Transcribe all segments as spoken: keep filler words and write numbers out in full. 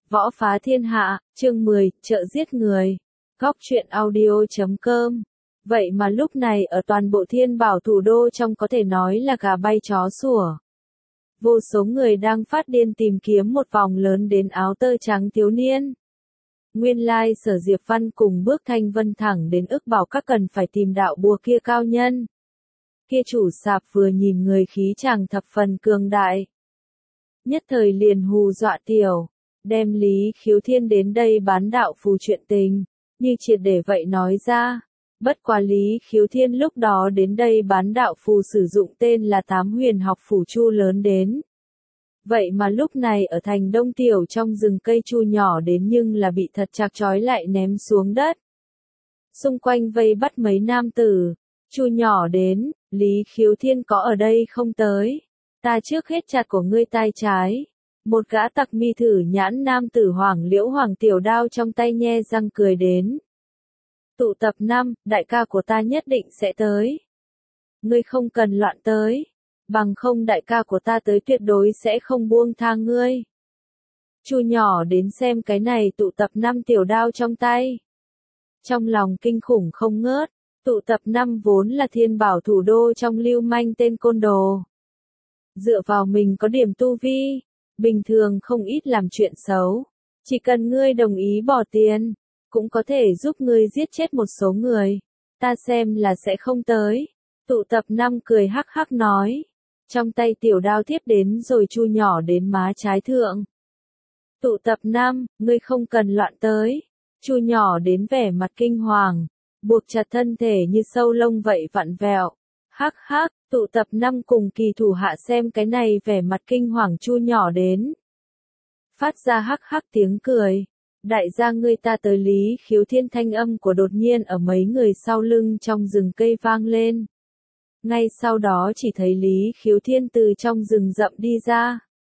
Võ phá thiên hạ, chương mười, chợ giết người. Góc truyện audio.com. Vậy mà lúc này ở toàn bộ Thiên Bảo thủ đô trong có thể nói là gà bay chó sủa. Vô số người đang phát điên tìm kiếm một vòng lớn đến áo tơ trắng thiếu niên. Nguyên lai Sở Diệp Văn cùng bước Thanh Vân thẳng đến ức bảo các cần phải tìm đạo bùa kia cao nhân. Kia chủ sạp vừa nhìn người khí chàng thập phần cường đại. Nhất thời liền hù dọa tiểu, đem Lý Khiếu Thiên đến đây bán đạo phù chuyện tình, như triệt để vậy nói ra. Bất quá Lý Khiếu Thiên lúc đó đến đây bán đạo phù sử dụng tên là Tám Huyền Học Phủ Chu lớn đến. Vậy mà lúc này ở thành Đông Tiểu trong rừng cây chu nhỏ đến nhưng là bị thật chặt trói lại ném xuống đất. Xung quanh vây bắt mấy nam tử, chu nhỏ đến, Lý Khiếu Thiên có ở đây không tới. Ta trước hết chặt của ngươi tai trái. Một gã tặc mi thử nhãn nam tử Hoàng Liễu Hoàng tiểu đao trong tay nhe răng cười đến. Tụ tập năm, đại ca của ta nhất định sẽ tới. Ngươi không cần loạn tới. Bằng không đại ca của ta tới tuyệt đối sẽ không buông tha ngươi. Chu nhỏ đến xem cái này tụ tập năm tiểu đao trong tay. Trong lòng kinh khủng không ngớt, tụ tập năm vốn là Thiên Bảo thủ đô trong lưu manh tên côn đồ. Dựa vào mình có điểm tu vi, bình thường không ít làm chuyện xấu. Chỉ cần ngươi đồng ý bỏ tiền, cũng có thể giúp ngươi giết chết một số người. Ta xem là sẽ không tới. Tụ tập năm cười hắc hắc nói. Trong tay tiểu đao tiếp đến rồi chu nhỏ đến má trái thượng. Tụ tập năm, ngươi không cần loạn tới. Chu nhỏ đến vẻ mặt kinh hoàng, buộc chặt thân thể như sâu lông vậy vặn vẹo. Hắc hắc, tụ tập năm cùng kỳ thủ hạ xem cái này vẻ mặt kinh hoàng chu nhỏ đến. Phát ra hắc hắc tiếng cười. Đại gia ngươi ta tới Lý Khiếu Thiên thanh âm của đột nhiên ở mấy người sau lưng trong rừng cây vang lên. Ngay sau đó chỉ thấy Lý Khiếu Thiên từ trong rừng rậm đi ra.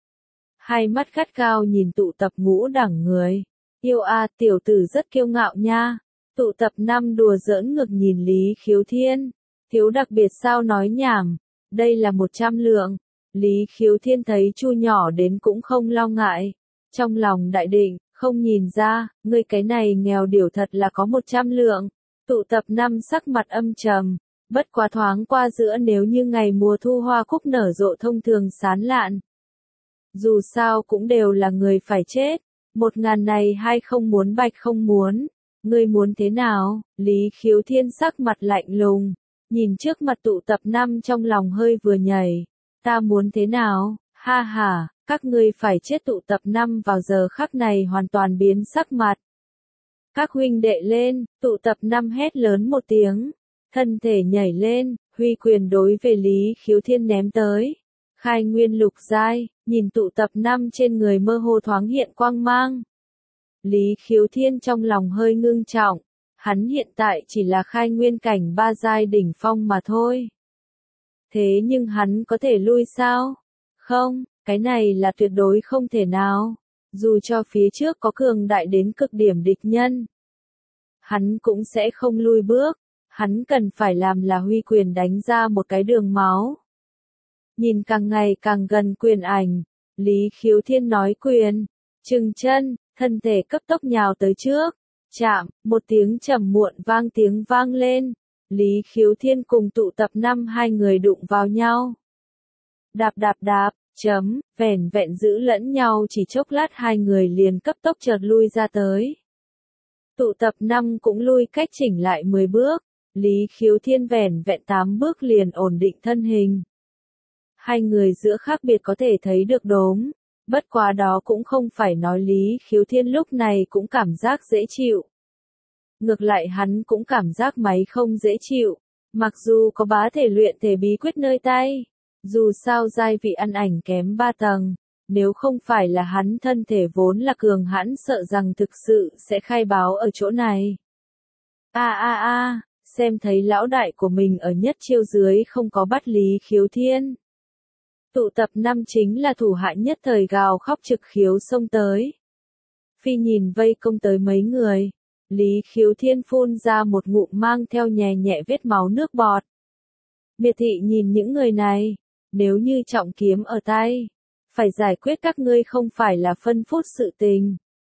Hai mắt gắt cao nhìn tụ tập ngũ đẳng người. Yêu a tiểu tử rất kiêu ngạo nha. Tụ tập năm đùa giỡn ngược nhìn Lý Khiếu Thiên. Thiếu đặc biệt sao nói nhảm. Đây là một trăm lượng. Lý Khiếu Thiên thấy chu nhỏ đến cũng không lo ngại. Trong lòng đại định, không nhìn ra, ngươi cái này nghèo điểu thật là có một trăm lượng. Tụ tập năm sắc mặt âm trầm. Bất quá thoáng qua giữa nếu như ngày mùa thu hoa cúc nở rộ thông thường sán lạn. Dù sao cũng đều là người phải chết. Một ngàn này hay không muốn bạch không muốn. Ngươi muốn thế nào? Lý Khiếu Thiên sắc mặt lạnh lùng. Nhìn trước mặt tụ tập năm trong lòng hơi vừa nhảy. Ta muốn thế nào? Ha ha, các ngươi phải chết. Tụ tập năm vào giờ khắc này hoàn toàn biến sắc mặt. Các huynh đệ lên, tụ tập năm hét lớn một tiếng. Thân thể nhảy lên, huy quyền đối về Lý Khiếu Thiên ném tới. Khai nguyên lục giai, nhìn tụ tập năm trên người mơ hồ thoáng hiện quang mang. Lý Khiếu Thiên trong lòng hơi ngưng trọng. Hắn hiện tại chỉ là khai nguyên cảnh ba giai đỉnh phong mà thôi. Thế nhưng hắn có thể lui sao? Không, cái này là tuyệt đối không thể nào. Dù cho phía trước có cường đại đến cực điểm địch nhân, hắn cũng sẽ không lui bước. Hắn cần phải làm là huy quyền đánh ra một cái đường máu. Nhìn càng ngày càng gần quyền ảnh, Lý Khiếu Thiên nói quyền, trừng chân, thân thể cấp tốc nhào tới trước. Chạm, một tiếng trầm muộn vang tiếng vang lên. Lý Khiếu Thiên cùng tụ tập năm hai người đụng vào nhau. Đạp đạp đạp, chấm, vẻn vẹn giữ lẫn nhau chỉ chốc lát hai người liền cấp tốc chợt lui ra tới. Tụ tập năm cũng lui cách chỉnh lại mười bước. Lý Khiếu Thiên vẻn vẹn tám bước liền ổn định thân hình. Hai người giữa khác biệt có thể thấy được đốm. Bất quá đó cũng không phải nói Lý Khiếu Thiên lúc này cũng cảm giác dễ chịu. Ngược lại hắn cũng cảm giác máy không dễ chịu. Mặc dù có bá thể luyện thể bí quyết nơi tay. Dù sao giai vị ăn ảnh kém ba tầng. Nếu không phải là hắn thân thể vốn là cường hãn sợ rằng thực sự sẽ khai báo ở chỗ này. A a a, xem thấy lão đại của mình ở nhất chiêu dưới không có bắt Lý Khiếu Thiên. Tụ tập năm chính là thủ hạ nhất thời gào khóc trực khiếu xông tới. Phi nhìn vây công tới mấy người. Lý Khiếu Thiên phun ra một ngụm mang theo nhẹ nhẹ vết máu nước bọt. Miệt thị nhìn những người này. Nếu như trọng kiếm ở tay. Phải giải quyết các ngươi không phải là phân phút sự tình.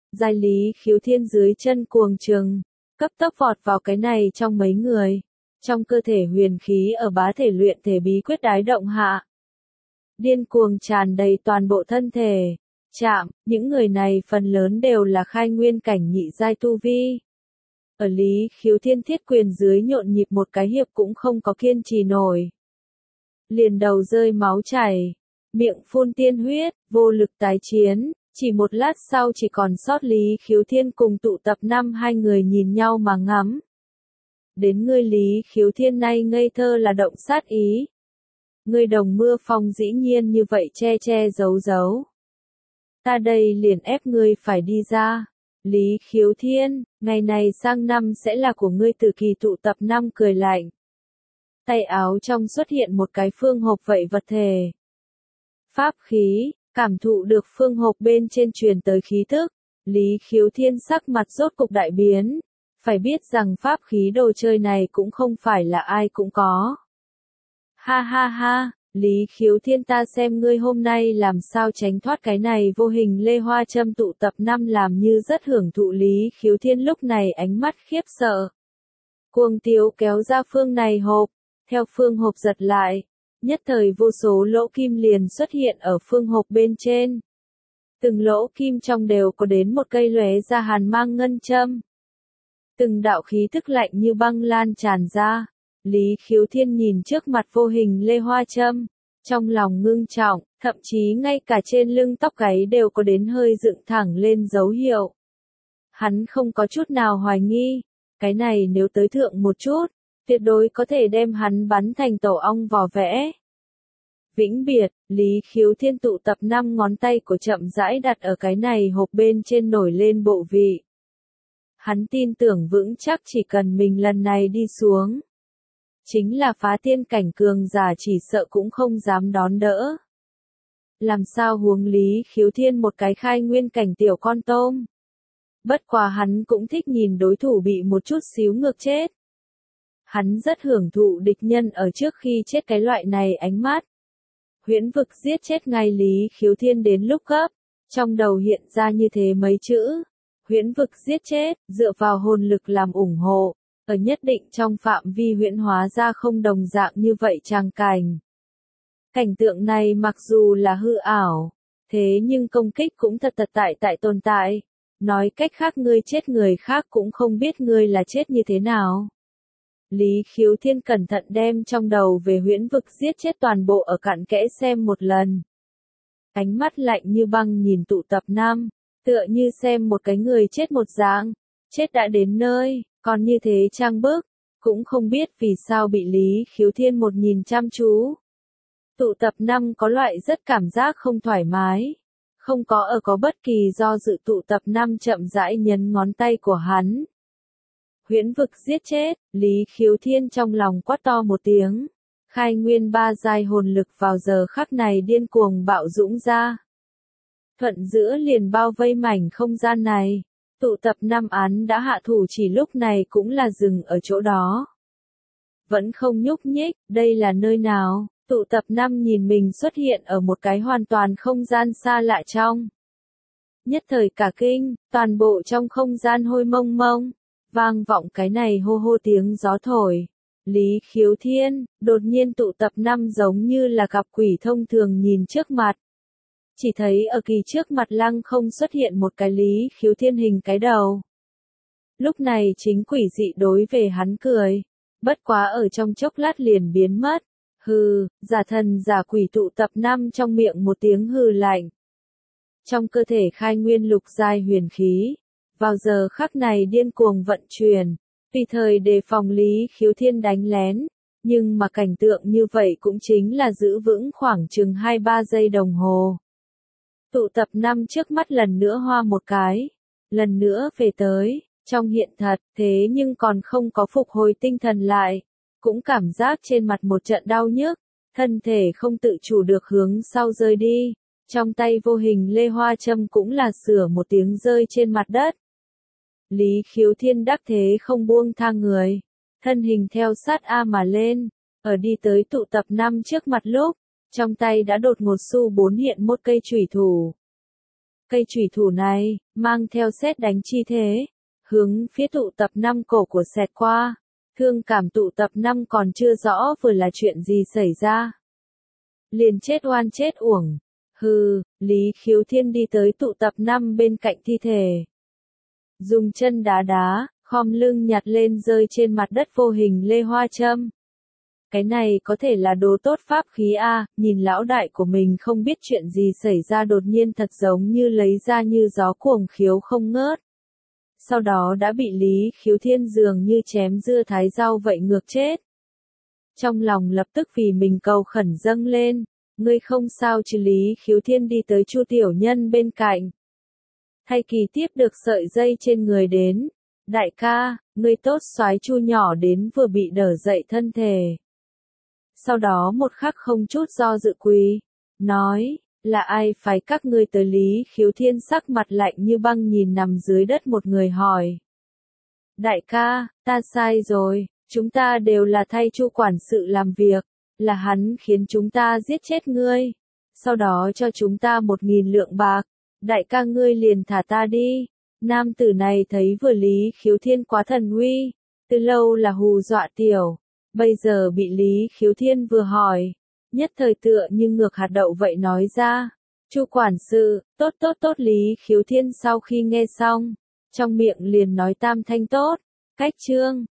Giai Lý Khiếu Thiên dưới chân cuồng trừng, cấp tốc vọt vào cái này trong mấy người. Trong cơ thể huyền khí ở bá thể luyện thể bí quyết đái động hạ. Điên cuồng tràn đầy toàn bộ thân thể. Chạm, những người này phần lớn đều là khai nguyên cảnh nhị giai tu vi. Ở Lý Khiếu Thiên thiết quyền dưới nhộn nhịp một cái hiệp cũng không có kiên trì nổi. Liền đầu rơi máu chảy, miệng phun tiên huyết, vô lực tái chiến, chỉ một lát sau chỉ còn sót Lý Khiếu Thiên cùng tụ tập năm hai người nhìn nhau mà ngắm. Đến ngươi Lý Khiếu Thiên nay ngây thơ là động sát ý. Ngươi Đồng Mưa Phong dĩ nhiên như vậy che che giấu giấu. Ta đây liền ép ngươi phải đi ra. Lý Khiếu Thiên, ngày này sang năm sẽ là của ngươi từ kỳ tụ tập năm cười lạnh. Tay áo trong xuất hiện một cái phương hộp vậy vật thể. Pháp khí, cảm thụ được phương hộp bên trên truyền tới khí thức. Lý Khiếu Thiên sắc mặt rốt cục đại biến. Phải biết rằng pháp khí đồ chơi này cũng không phải là ai cũng có. Ha ha ha, Lý Khiếu Thiên ta xem ngươi hôm nay làm sao tránh thoát cái này vô hình lê hoa châm tụ tập năm làm như rất hưởng thụ Lý Khiếu Thiên lúc này ánh mắt khiếp sợ. Cuồng Tiếu kéo ra phương này hộp, theo phương hộp giật lại, nhất thời vô số lỗ kim liền xuất hiện ở phương hộp bên trên. Từng lỗ kim trong đều có đến một cây lóe ra hàn mang ngân châm. Từng đạo khí tức lạnh như băng lan tràn ra. Lý Khiếu Thiên nhìn trước mặt vô hình lê hoa châm, trong lòng ngưng trọng, thậm chí ngay cả trên lưng tóc gáy đều có đến hơi dựng thẳng lên dấu hiệu. Hắn không có chút nào hoài nghi, cái này nếu tới thượng một chút, tuyệt đối có thể đem hắn bắn thành tổ ong vò vẽ. Vĩnh biệt, Lý Khiếu Thiên tụ tập năm ngón tay của chậm rãi đặt ở cái này hộp bên trên nổi lên bộ vị. Hắn tin tưởng vững chắc chỉ cần mình lần này đi xuống. Chính là phá tiên cảnh cường giả chỉ sợ cũng không dám đón đỡ. Làm sao huống Lý Khiếu Thiên một cái khai nguyên cảnh tiểu con tôm. Bất quá hắn cũng thích nhìn đối thủ bị một chút xíu ngược chết. Hắn rất hưởng thụ địch nhân ở trước khi chết cái loại này ánh mắt. Huyễn vực giết chết ngay Lý Khiếu Thiên đến lúc cấp, trong đầu hiện ra như thế mấy chữ. Huyễn vực giết chết, dựa vào hồn lực làm ủng hộ, ở nhất định trong phạm vi huyễn hóa ra không đồng dạng như vậy tràng cảnh. Cảnh tượng này mặc dù là hư ảo, thế nhưng công kích cũng thật thật tại tại tồn tại. Nói cách khác ngươi chết người khác cũng không biết ngươi là chết như thế nào. Lý Khiếu Thiên cẩn thận đem trong đầu về huyễn vực giết chết toàn bộ ở cặn kẽ xem một lần. Ánh mắt lạnh như băng nhìn tụ tập năm, tựa như xem một cái người chết một dạng, chết đã đến nơi, còn như thế trang bức, cũng không biết vì sao bị Lý Khiếu Thiên một nhìn chăm chú. Tụ tập năm có loại rất cảm giác không thoải mái, không có ở có bất kỳ do dự tụ tập năm chậm rãi nhấn ngón tay của hắn. Huyễn vực giết chết, Lý Khiếu Thiên trong lòng quát to một tiếng. Khai nguyên ba giai hồn lực vào giờ khắc này điên cuồng bạo dũng ra. Thuận giữa liền bao vây mảnh không gian này. Tụ tập năm án đã hạ thủ chỉ lúc này cũng là dừng ở chỗ đó. Vẫn không nhúc nhích, đây là nơi nào? Tụ tập năm nhìn mình xuất hiện ở một cái hoàn toàn không gian xa lạ trong. Nhất thời cả kinh, toàn bộ trong không gian hôi mông mông. Vang vọng cái này hô hô tiếng gió thổi. Lý Khiếu Thiên, đột nhiên tụ tập năm giống như là gặp quỷ thông thường nhìn trước mặt. Chỉ thấy ở kỳ trước mặt lăng không xuất hiện một cái Lý Khiếu Thiên hình cái đầu. Lúc này chính quỷ dị đối về hắn cười. Bất quá ở trong chốc lát liền biến mất. Hừ, giả thần giả quỷ tụ tập năm trong miệng một tiếng hừ lạnh. Trong cơ thể khai nguyên lục giai huyền khí. Vào giờ khắc này điên cuồng vận chuyển, tùy thời đề phòng Lý Khiếu Thiên đánh lén, nhưng mà cảnh tượng như vậy cũng chính là giữ vững khoảng chừng hai ba giây đồng hồ. Tụ tập năm trước mắt lần nữa hoa một cái, lần nữa về tới, trong hiện thật, thế nhưng còn không có phục hồi tinh thần lại, cũng cảm giác trên mặt một trận đau nhức, thân thể không tự chủ được hướng sau rơi đi, trong tay vô hình lê hoa châm cũng là sửa một tiếng rơi trên mặt đất. Lý Khiếu Thiên đắc thế không buông tha người, thân hình theo sát A mà lên, ở đi tới tụ tập năm trước mặt lúc, trong tay đã đột ngột xu bốn hiện một cây chủy thủ. Cây chủy thủ này, mang theo sét đánh chi thế, hướng phía tụ tập năm cổ của xẹt qua. Thương cảm tụ tập năm còn chưa rõ vừa là chuyện gì xảy ra. Liền chết oan chết uổng. Hừ, Lý Khiếu Thiên đi tới tụ tập năm bên cạnh thi thể. Dùng chân đá đá, khom lưng nhặt lên rơi trên mặt đất vô hình lê hoa châm. Cái này có thể là đồ tốt pháp khí a, nhìn lão đại của mình không biết chuyện gì xảy ra đột nhiên thật giống như lấy ra như gió cuồng khiếu không ngớt. Sau đó đã bị Lý Khiếu Thiên dường như chém dưa thái rau vậy ngược chết. Trong lòng lập tức vì mình cầu khẩn dâng lên, ngươi không sao chứ? Lý Khiếu Thiên đi tới Chu tiểu nhân bên cạnh. Thay kỳ tiếp được sợi dây trên người đến. Đại ca, ngươi tốt soái. Chu nhỏ đến vừa bị đỡ dậy thân thể. Sau đó một khắc không chút do dự quỳ, nói, là ai phái các ngươi tới? Lý Khiếu Thiên sắc mặt lạnh như băng nhìn nằm dưới đất một người hỏi. Đại ca, ta sai rồi, chúng ta đều là thay Chu quản sự làm việc, là hắn khiến chúng ta giết chết ngươi, sau đó cho chúng ta một nghìn lượng bạc, đại ca ngươi liền thả ta đi. Nam tử này thấy vừa Lý Khiếu Thiên quá thần uy, từ lâu là hù dọa tiểu. Bây giờ bị Lý Khiếu Thiên vừa hỏi, nhất thời tựa như ngược hạt đậu vậy nói ra. Chu quản sự, tốt tốt tốt. Lý Khiếu Thiên sau khi nghe xong, trong miệng liền nói tam thanh tốt. Cách chương